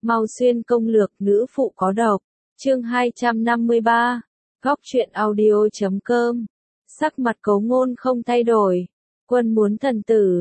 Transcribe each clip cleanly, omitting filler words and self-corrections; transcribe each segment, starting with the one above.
Mau xuyên công lược nữ phụ có độc. Chương 253. Góc truyện audio.com. Sắc mặt Cố Ngôn không thay đổi. Quân muốn thần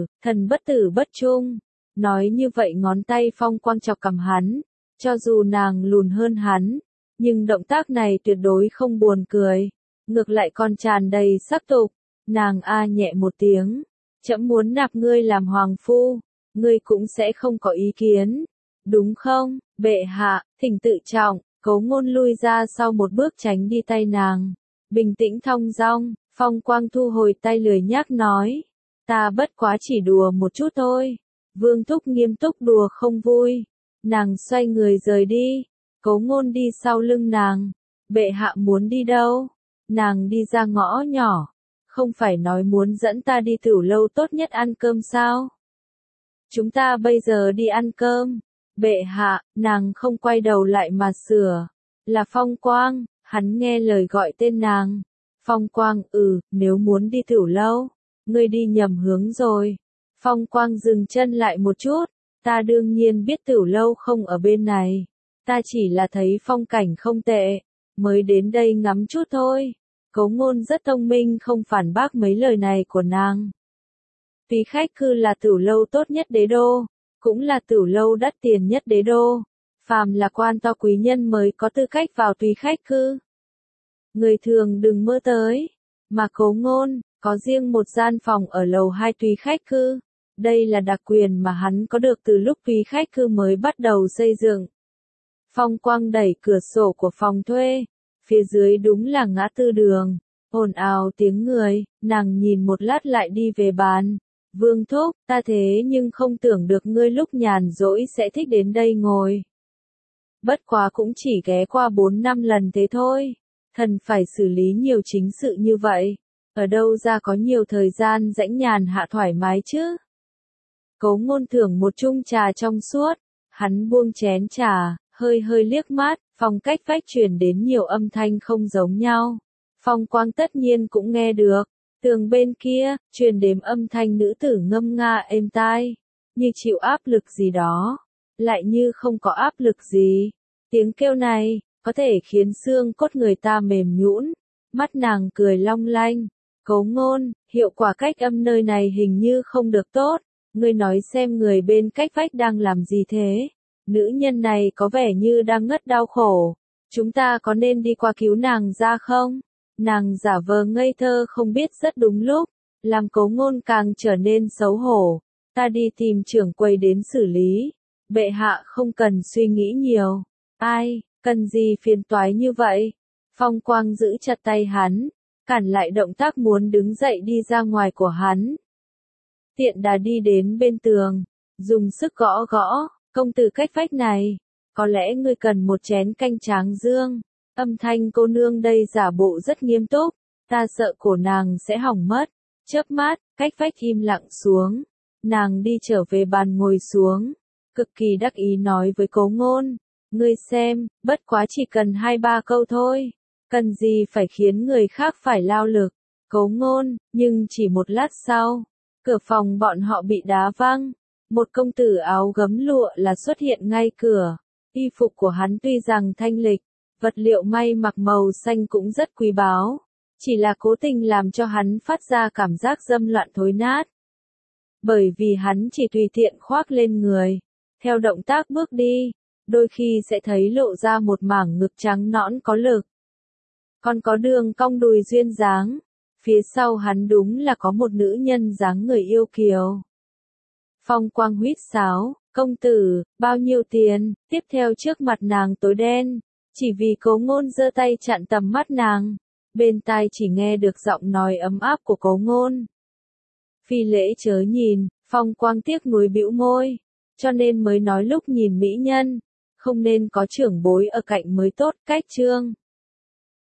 tử bất trung. Nói như vậy ngón tay Phong Quang chọc cằm hắn. Cho dù nàng lùn hơn hắn, nhưng động tác này tuyệt đối không buồn cười. Ngược lại còn tràn đầy sắc tục. Nàng a nhẹ một tiếng. Trẫm muốn nạp ngươi làm hoàng phu. Ngươi cũng sẽ không có ý kiến. Đúng không, bệ hạ, thỉnh tự trọng. Cố Ngôn lui ra sau một bước tránh đi tay nàng. Bình tĩnh thong dong, Phong Quang thu hồi tay lười nhác nói. Ta bất quá chỉ đùa một chút thôi. Vương thúc nghiêm túc đùa không vui. Nàng xoay người rời đi. Cố Ngôn đi sau lưng nàng. Bệ hạ muốn đi đâu? Nàng đi ra ngõ nhỏ. Không phải nói muốn dẫn ta đi Tửu Lâu tốt nhất ăn cơm sao? Chúng ta bây giờ đi ăn cơm. Bệ hạ, nàng không quay đầu lại mà sửa. Là Phong Quang, hắn nghe lời gọi tên nàng. Phong Quang, nếu muốn đi Tửu Lâu, ngươi đi nhầm hướng rồi. Phong Quang dừng chân lại một chút. Ta đương nhiên biết Tửu Lâu không ở bên này. Ta chỉ là thấy phong cảnh không tệ, mới đến đây ngắm chút thôi. Cố Ngôn rất thông minh không phản bác mấy lời này của nàng. Túy khách cư là Tửu Lâu tốt nhất đế đô, cũng là Tửu Lâu đắt tiền nhất đế đô. Phàm là quan to quý nhân mới có tư cách vào túy khách cư. Người thường đừng mơ tới. Mà Cố Ngôn, có riêng một gian phòng ở lầu 2 túy khách cư. Đây là đặc quyền mà hắn có được từ lúc túy khách cư mới bắt đầu xây dựng. Phong Quang đẩy cửa sổ của phòng thuê. Phía dưới đúng là ngã tư đường. Ồn ào tiếng người, nàng nhìn một lát lại đi về bàn. Vương thúc, ta thế nhưng không tưởng được ngươi lúc nhàn rỗi sẽ thích đến đây ngồi. Bất quá cũng chỉ ghé qua 4-5 lần thế thôi. Thần phải xử lý nhiều chính sự như vậy. Ở đâu ra có nhiều thời gian rãnh nhàn hạ thoải mái chứ? Cố Ngôn thưởng một chung trà trong suốt. Hắn buông chén trà, hơi liếc mắt, phong cách vách truyền đến nhiều âm thanh không giống nhau. Phong Quang tất nhiên cũng nghe được. Tường bên kia, truyền đến âm thanh nữ tử ngâm nga êm tai. Như chịu áp lực gì đó. Lại như không có áp lực gì. Tiếng kêu này, có thể khiến xương cốt người ta mềm nhũn. Mắt nàng cười long lanh. Cố Ngôn, hiệu quả cách âm nơi này hình như không được tốt. Ngươi nói xem người bên cách vách đang làm gì thế? Nữ nhân này có vẻ như đang ngất đau khổ. Chúng ta có nên đi qua cứu nàng ra không? Nàng giả vờ ngây thơ không biết rất đúng lúc. Làm Cố Ngôn càng trở nên xấu hổ. Ta đi tìm trưởng quầy đến xử lý. Bệ hạ không cần suy nghĩ nhiều. Ai, cần gì phiền toái như vậy? Phong Quang giữ chặt tay hắn. Cản lại động tác muốn đứng dậy đi ra ngoài của hắn. Tiện đà đi đến bên tường. Dùng sức gõ gõ. Công tử cách vách này, có lẽ ngươi cần một chén canh tráng dương. Âm thanh cô nương đây giả bộ rất nghiêm túc, ta sợ cổ nàng sẽ hỏng mất. Chớp mắt, cách vách im lặng xuống. Nàng đi trở về bàn ngồi xuống, cực kỳ đắc ý nói với Cố Ngôn, ngươi xem, bất quá chỉ cần 2-3 câu thôi, cần gì phải khiến người khác phải lao lực. Cố Ngôn, nhưng chỉ một lát sau, cửa phòng bọn họ bị đá văng. Một công tử áo gấm lụa là xuất hiện ngay cửa. Y phục của hắn tuy rằng thanh lịch, vật liệu may mặc màu xanh cũng rất quý báu. Chỉ là cố tình làm cho hắn phát ra cảm giác dâm loạn thối nát. Bởi vì hắn chỉ tùy tiện khoác lên người. Theo động tác bước đi, đôi khi sẽ thấy lộ ra một mảng ngực trắng nõn có lực. Còn có đường cong đùi duyên dáng. Phía sau hắn đúng là có một nữ nhân dáng người yêu kiều. Phong Quang huýt sáo, công tử, bao nhiêu tiền? Tiếp theo trước mặt nàng tối đen, chỉ vì Cố Ngôn giơ tay chặn tầm mắt nàng. Bên tai chỉ nghe được giọng nói ấm áp của Cố Ngôn. Phi lễ chớ nhìn, Phong Quang tiếc nuối bĩu môi, cho nên mới nói lúc nhìn mỹ nhân, không nên có trưởng bối ở cạnh mới tốt. Cách chương